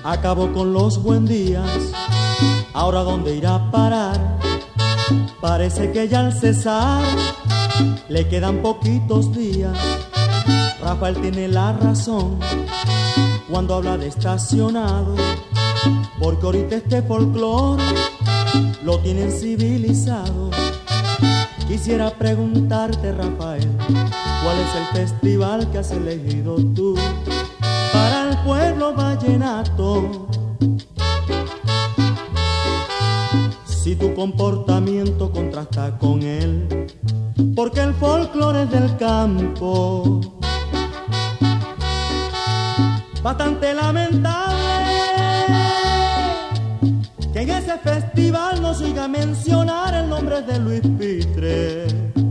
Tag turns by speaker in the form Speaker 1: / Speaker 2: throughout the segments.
Speaker 1: Acabó con los buen días, ahora dónde irá a parar. Parece que ya al cesar le quedan poquitos días. Rafael tiene la razón cuando habla de estacionado, porque ahorita este folclore lo tienen civilizado. Quisiera preguntarte, Rafael, ¿cuál es el festival que has elegido tú para el pueblo vallenato? Si tu comportamiento contrasta con él, porque el folclore es del campo. Bastante lamentable que en ese festival no se oiga mencionar el nombre de Luis Pitre.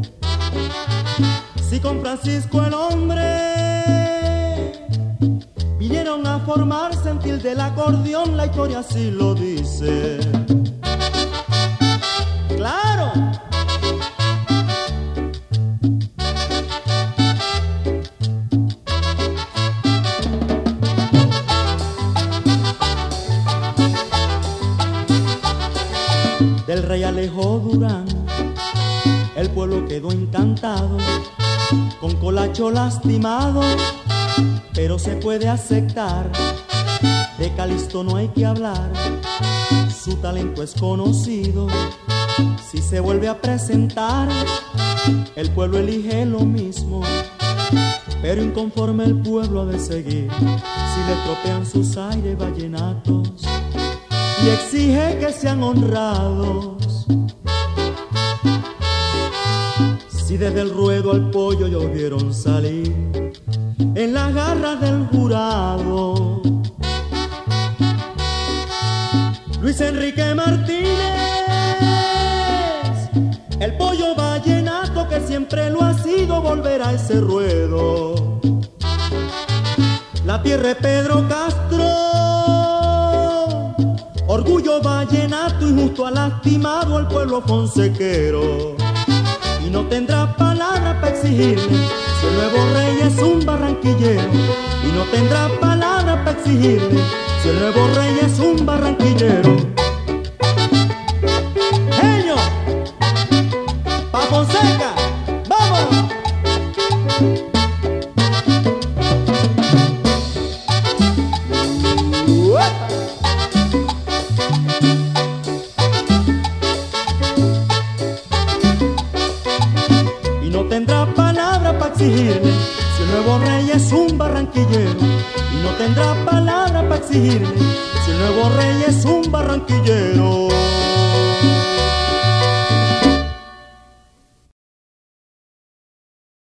Speaker 1: Si con Francisco el hombre vinieron a formar sentir del acordeón, la historia así lo dice. ¡Claro! Del rey Alejo Durán, el pueblo quedó encantado, con Colacho lastimado, pero se puede aceptar. De Calixto no hay que hablar, su talento es conocido. Si se vuelve a presentar, el pueblo elige lo mismo, pero inconforme el pueblo ha de seguir si le tropean sus aires vallenatos y exige que sean honrados. Si desde el ruedo al pollo ellos vieron salir en las garras del jurado, Luis Enrique Martínez, el pollo vallenato que siempre lo ha sido, volverá a ese ruedo. La tierra de Pedro Castro, orgullo vallenato, injusto ha lastimado al pueblo fonsequero, y no tendrá palabra para exigirle si el nuevo rey es un barranquillero. Y no tendrá palabra para exigirle si el nuevo rey es un barranquillero. ¡Genio! ¡Pa Fonseca! ¡Vamos! Y no tendrá palabra para exigirle si el nuevo rey es un barranquillero. Y no tendrá palabra para exigirle si el nuevo rey es un barranquillero.